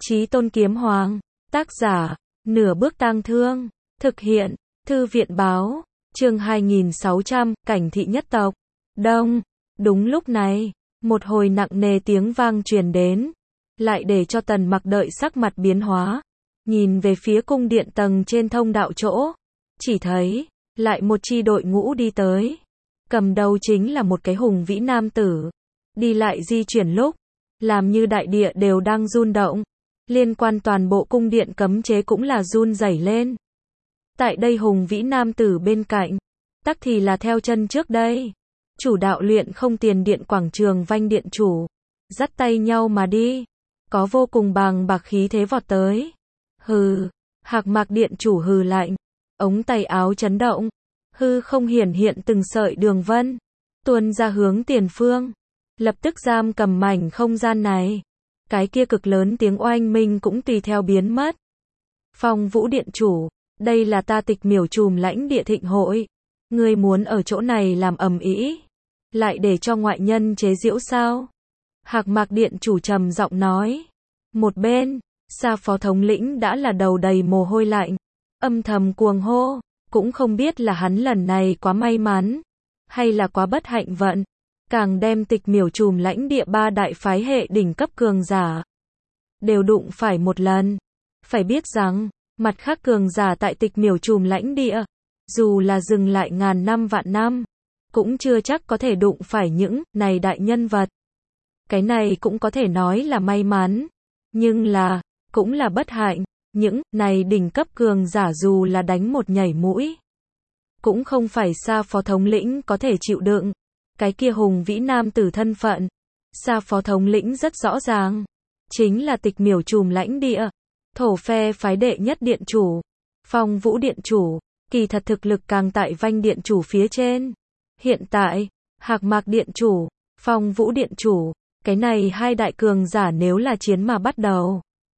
Chí Tôn Kiếm Hoàng. Tác giả, Nửa Bước Tang Thương. Thực hiện, Thư viện báo. Chương 2600, Cảnh thị nhất tộc. Đông. Đúng lúc này, một hồi nặng nề tiếng vang truyền đến, lại để cho Tần Mặc đợi sắc mặt biến hóa. Nhìn về phía cung điện tầng trên thông đạo chỗ, chỉ thấy, lại một chi đội ngũ đi tới. Cầm đầu chính là một cái hùng vĩ nam tử. Đi lại di chuyển lúc, làm như đại địa đều đang run động. Liên quan toàn bộ cung điện cấm chế cũng là run rẩy lên. Tại đây hùng vĩ nam tử bên cạnh, tắc thì là theo chân trước đây. Chủ đạo luyện không tiền điện quảng trường Vanh điện chủ. Dắt tay nhau mà đi. Có vô cùng bàng bạc khí thế vọt tới. Hừ, Hạc Mạc điện chủ hừ lạnh. Ống tay áo chấn động. Hư không hiển hiện từng sợi đường vân. Tuôn ra hướng tiền phương. Lập tức giam cầm mảnh không gian này. Cái kia cực lớn tiếng oanh minh cũng tùy theo biến mất. Phong Vũ điện chủ, đây là ta Tịch Miểu Trùm lãnh địa thịnh hội. Ngươi muốn ở chỗ này làm ầm ĩ, lại để cho ngoại nhân chế giễu sao? Hạc Mạc điện chủ trầm giọng nói. Một bên, Sa phó thống lĩnh đã là đầu đầy mồ hôi lạnh, âm thầm cuồng hô, cũng không biết là hắn lần này quá may mắn, hay là quá bất hạnh vận, càng đem Tịch Miểu Trùm lãnh địa ba đại phái hệ đỉnh cấp cường giả đều đụng phải một lần. Phải biết rằng, mặt khác cường giả tại Tịch Miểu Trùm lãnh địa, dù là dừng lại ngàn năm vạn năm, cũng chưa chắc có thể đụng phải những này đại nhân vật. Cái này cũng có thể nói là may mắn, nhưng là, cũng là bất hạnh. Những này đỉnh cấp cường giả dù là đánh một nhảy mũi, cũng không phải Sa phó thống lĩnh có thể chịu đựng. Cái kia hùng vĩ nam tử thân phận, Sa phó thống lĩnh rất rõ ràng, chính là Tịch Miểu Trùm lãnh địa, thổ phe phái đệ nhất điện chủ, Phong Vũ điện chủ. Kỳ thật thực lực càng tại Vanh điện chủ phía trên. Hiện tại, Hạc Mạc điện chủ, Phong Vũ điện chủ, cái này hai đại cường giả nếu là chiến mà bắt đầu,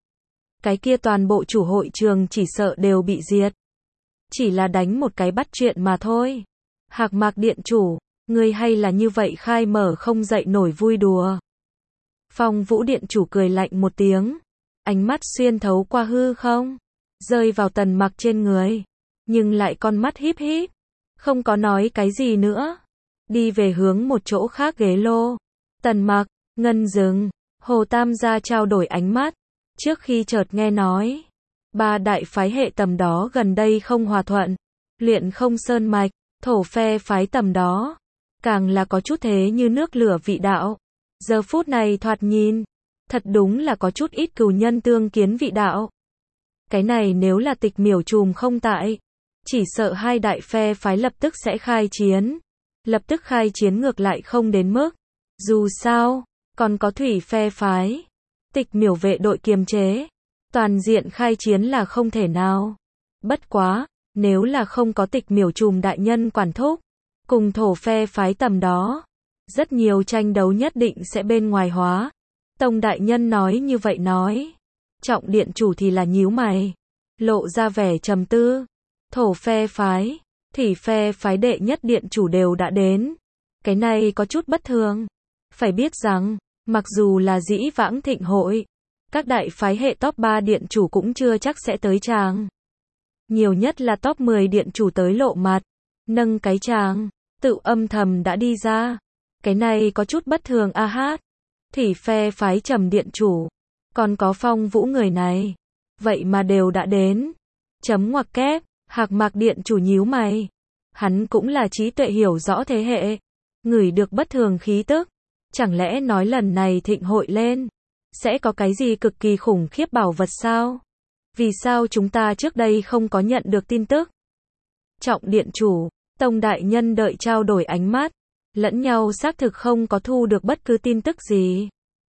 cái kia toàn bộ chủ hội trường chỉ sợ đều bị diệt. Chỉ là đánh một cái bắt chuyện mà thôi. Hạc Mạc điện chủ, ngươi hay là như vậy khai mở không dậy nổi vui đùa. Phong Vũ điện chủ cười lạnh một tiếng, ánh mắt xuyên thấu qua hư không, rơi vào Tần Mặc trên người, nhưng lại con mắt híp híp, không có nói cái gì nữa, đi về hướng một chỗ khác ghế lô. Tần Mặc, Ngân Dừng, Hồ Tam gia trao đổi ánh mắt, trước khi chợt nghe nói, ba đại phái hệ tầm đó gần đây không hòa thuận, luyện không sơn mạch, thổ phe phái tầm đó, càng là có chút thế như nước lửa vị đạo. Giờ phút này thoạt nhìn, thật đúng là có chút ít cừu nhân tương kiến vị đạo. Cái này nếu là Tịch Miểu Trùm không tại, chỉ sợ hai đại phe phái lập tức sẽ khai chiến. Lập tức khai chiến ngược lại không đến mức. Dù sao, còn có thủy phe phái, Tịch Miểu vệ đội kiềm chế. Toàn diện khai chiến là không thể nào. Bất quá, nếu là không có Tịch Miểu Trùm đại nhân quản thúc, cùng thổ phe phái tầm đó, rất nhiều tranh đấu nhất định sẽ bên ngoài hóa. Tông đại nhân nói như vậy nói. Trọng điện chủ thì là nhíu mày, lộ ra vẻ trầm tư. Thổ phe phái, thủy phe phái đệ nhất điện chủ đều đã đến. Cái này có chút bất thường. Phải biết rằng, mặc dù là dĩ vãng thịnh hội, các đại phái hệ top 3 điện chủ cũng chưa chắc sẽ tới tràng. Nhiều nhất là top 10 điện chủ tới lộ mặt, nâng cái tràng, tự âm thầm đã đi ra. Cái này có chút bất thường a hát. Thủy phe phái Trầm điện chủ, còn có Phong Vũ người này, vậy mà đều đã đến. Chấm ngoặc kép. Hạc Mạc điện chủ nhíu mày. Hắn cũng là trí tuệ hiểu rõ thế hệ, ngửi được bất thường khí tức. Chẳng lẽ nói lần này thịnh hội lên, sẽ có cái gì cực kỳ khủng khiếp bảo vật sao? Vì sao chúng ta trước đây không có nhận được tin tức? Trọng điện chủ, Tông đại nhân đợi trao đổi ánh mắt, lẫn nhau xác thực không có thu được bất cứ tin tức gì.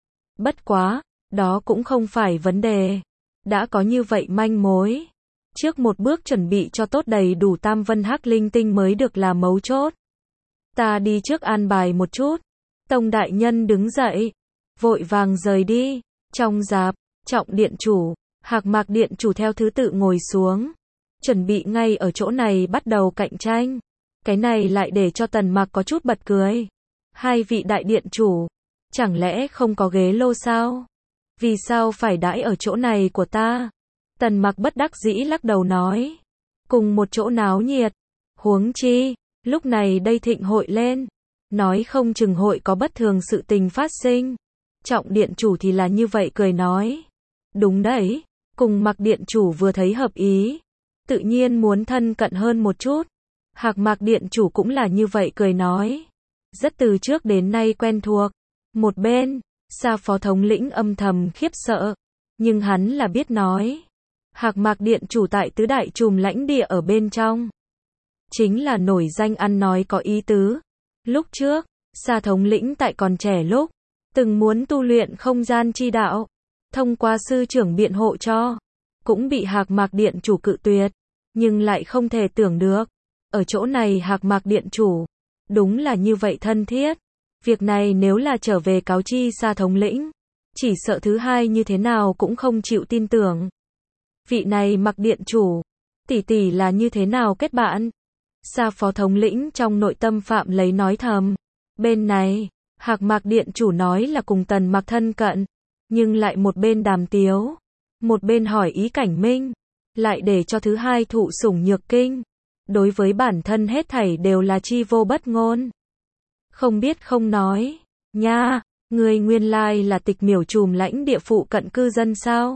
Bất quá, đó cũng không phải vấn đề. Đã có như vậy manh mối, trước một bước chuẩn bị cho tốt đầy đủ Tam Vân Hắc linh tinh mới được là mấu chốt. Ta đi trước an bài một chút. Tông đại nhân đứng dậy, vội vàng rời đi. Trong dạp, Trọng điện chủ, Hạc Mạc điện chủ theo thứ tự ngồi xuống, chuẩn bị ngay ở chỗ này bắt đầu cạnh tranh. Cái này lại để cho Tần Mặc có chút bật cười. Hai vị đại điện chủ, chẳng lẽ không có ghế lô sao? Vì sao phải đãi ở chỗ này của ta? Tần Mặc bất đắc dĩ lắc đầu nói. Cùng một chỗ náo nhiệt. Huống chi, lúc này đây thịnh hội lên. Nói không chừng hội có bất thường sự tình phát sinh. Trọng điện chủ thì là như vậy cười nói. Đúng đấy, cùng Mặc điện chủ vừa thấy hợp ý. Tự nhiên muốn thân cận hơn một chút. Hạc Mạc điện chủ cũng là như vậy cười nói. Rất từ trước đến nay quen thuộc. Một bên, Sa phó thống lĩnh âm thầm khiếp sợ. Nhưng hắn là biết nói. Hạc Mạc điện chủ tại tứ đại trùm lãnh địa ở bên trong. Chính là nổi danh ăn nói có ý tứ. Lúc trước, Sa thống lĩnh tại còn trẻ lúc, từng muốn tu luyện không gian chi đạo. Thông qua sư trưởng biện hộ cho. Cũng bị Hạc Mạc điện chủ cự tuyệt. Nhưng lại không thể tưởng được. Ở chỗ này Hạc Mạc điện chủ. Đúng là như vậy thân thiết. Việc này nếu là trở về cáo chi Sa thống lĩnh. Chỉ sợ thứ hai như thế nào cũng không chịu tin tưởng. Vị này Mạc điện chủ. Tỷ tỷ là như thế nào kết bạn? Sa phó thống lĩnh trong nội tâm phạm lấy nói thầm. Bên này, Hạc Mạc điện chủ nói là cùng Tần Mặc thân cận. Nhưng lại một bên đàm tiếu. Một bên hỏi ý Cảnh Minh. Lại để cho thứ hai thụ sủng nhược kinh. Đối với bản thân hết thảy đều là chi vô bất ngôn. Không biết không nói. Nha, người nguyên lai là Tịch Miểu trùm lãnh địa phụ cận cư dân sao?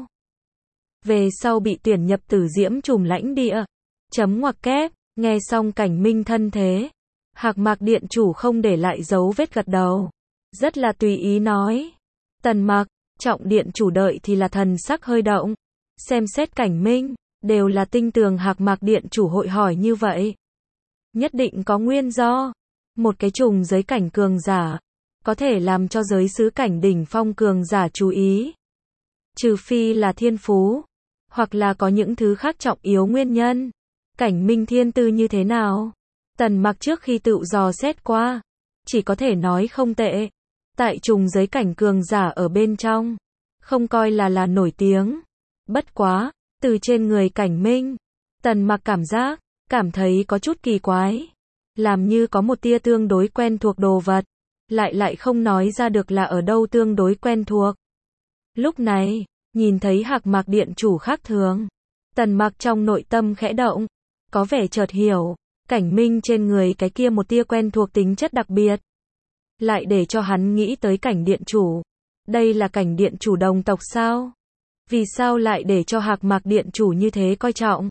Về sau bị tuyển nhập Tử Diễm trùm lãnh địa. Chấm ngoặc kép, nghe xong Cảnh Minh thân thế. Hạc Mạc điện chủ không để lại dấu vết gật đầu. Rất là tùy ý nói. Tần Mặc, Trọng điện chủ đợi thì là thần sắc hơi động. Xem xét Cảnh Minh, đều là tinh tường Hạc Mạc điện chủ hội hỏi như vậy. Nhất định có nguyên do. Một cái trùng giới cảnh cường giả, có thể làm cho giới xứ cảnh đỉnh phong cường giả chú ý. Trừ phi là thiên phú, hoặc là có những thứ khác trọng yếu nguyên nhân. Cảnh Minh thiên tư như thế nào? Tần Mặc trước khi tự dò xét qua, chỉ có thể nói không tệ. Tại trùng giới cảnh cường giả ở bên trong, không coi là nổi tiếng. Bất quá, từ trên người Cảnh Minh, Tần Mặc cảm thấy có chút kỳ quái. Làm như có một tia tương đối quen thuộc đồ vật, lại không nói ra được là ở đâu tương đối quen thuộc. Lúc này, nhìn thấy Hạc Mạc điện chủ khác thường, Tần Mặc trong nội tâm khẽ động, có vẻ chợt hiểu, Cảnh Minh trên người cái kia một tia quen thuộc tính chất đặc biệt. Lại để cho hắn nghĩ tới Cảnh điện chủ. Đây là Cảnh điện chủ đồng tộc sao? Vì sao lại để cho Hạc Mạc điện chủ như thế coi trọng?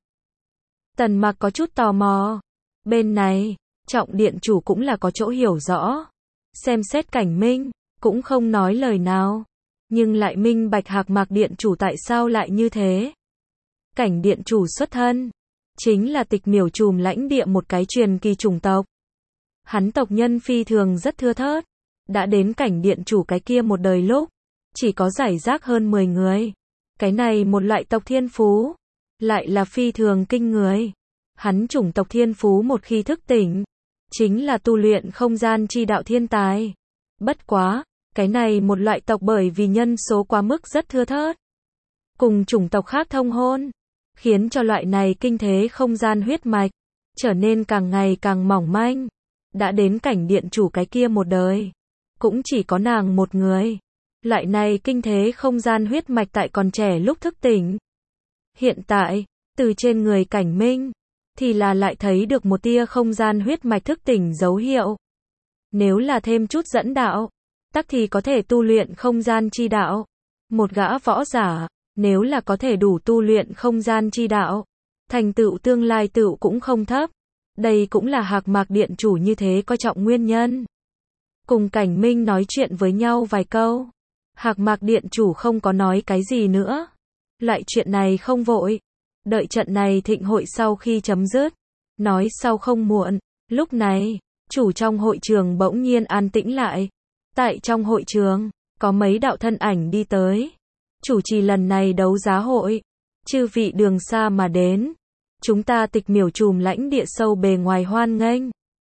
Tần Mặc có chút tò mò. Bên này, Trọng điện chủ cũng là có chỗ hiểu rõ. Xem xét Cảnh Minh, cũng không nói lời nào. Nhưng lại minh bạch Hạc Mạc điện chủ tại sao lại như thế. Cảnh điện chủ xuất thân, chính là Tịch Miểu trùm lãnh địa một cái truyền kỳ chủng tộc. Hắn tộc nhân phi thường rất thưa thớt. Đã đến Cảnh điện chủ cái kia một đời lúc, chỉ có rải rác hơn 10 người. Cái này một loại tộc thiên phú, lại là phi thường kinh người. Hắn chủng tộc thiên phú một khi thức tỉnh, chính là tu luyện không gian chi đạo thiên tài. Bất quá, cái này một loại tộc bởi vì nhân số quá mức rất thưa thớt, cùng chủng tộc khác thông hôn, khiến cho loại này kinh thế không gian huyết mạch trở nên càng ngày càng mỏng manh. Đã đến Cảnh điện chủ cái kia một đời, cũng chỉ có nàng một người. Loại này kinh thế không gian huyết mạch tại còn trẻ lúc thức tỉnh. Hiện tại, từ trên người Cảnh Minh, thì là lại thấy được một tia không gian huyết mạch thức tỉnh dấu hiệu. Nếu là thêm chút dẫn đạo, tắc thì có thể tu luyện không gian chi đạo. Một gã võ giả, nếu là có thể đủ tu luyện không gian chi đạo, thành tựu tương lai tựu cũng không thấp. Đây cũng là Hạc Mạc điện chủ như thế coi trọng nguyên nhân. Cùng Cảnh Minh nói chuyện với nhau vài câu, Hạc Mạc điện chủ không có nói cái gì nữa. Loại chuyện này không vội, đợi trận này thịnh hội sau khi chấm dứt, nói sau không muộn. Lúc này, chủ trong hội trường bỗng nhiên an tĩnh lại. Tại trong hội trường, có mấy đạo thân ảnh đi tới. Chủ trì lần này đấu giá hội, chư vị đường xa mà đến, chúng ta Tịch Miểu trùm lãnh địa sâu bề ngoài hoan nghênh.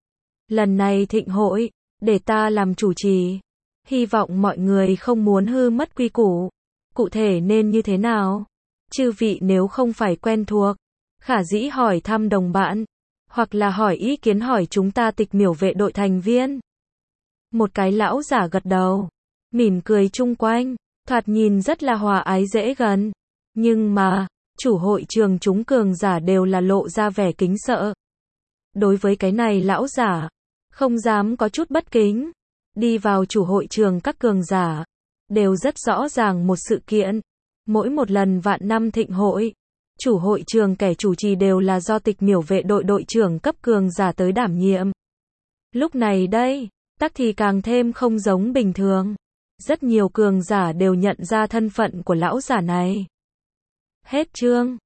Lần này thịnh hội, để ta làm chủ trì. Hy vọng mọi người không muốn hư mất quy củ. Cụ thể nên như thế nào? Chư vị nếu không phải quen thuộc, khả dĩ hỏi thăm đồng bạn, hoặc là hỏi ý kiến hỏi chúng ta Tịch Miểu vệ đội thành viên. Một cái lão giả gật đầu, mỉm cười chung quanh, thoạt nhìn rất là hòa ái dễ gần. Nhưng mà, chủ hội trường chúng cường giả đều là lộ ra vẻ kính sợ. Đối với cái này lão giả, không dám có chút bất kính. Đi vào chủ hội trường các cường giả, đều rất rõ ràng một sự kiện. Mỗi một lần vạn năm thịnh hội, chủ hội trường kẻ chủ trì đều là do Tịch Miểu vệ đội đội trưởng cấp cường giả tới đảm nhiệm. Lúc này đây, tắc thì càng thêm không giống bình thường. Rất nhiều cường giả đều nhận ra thân phận của lão giả này. Hết chương.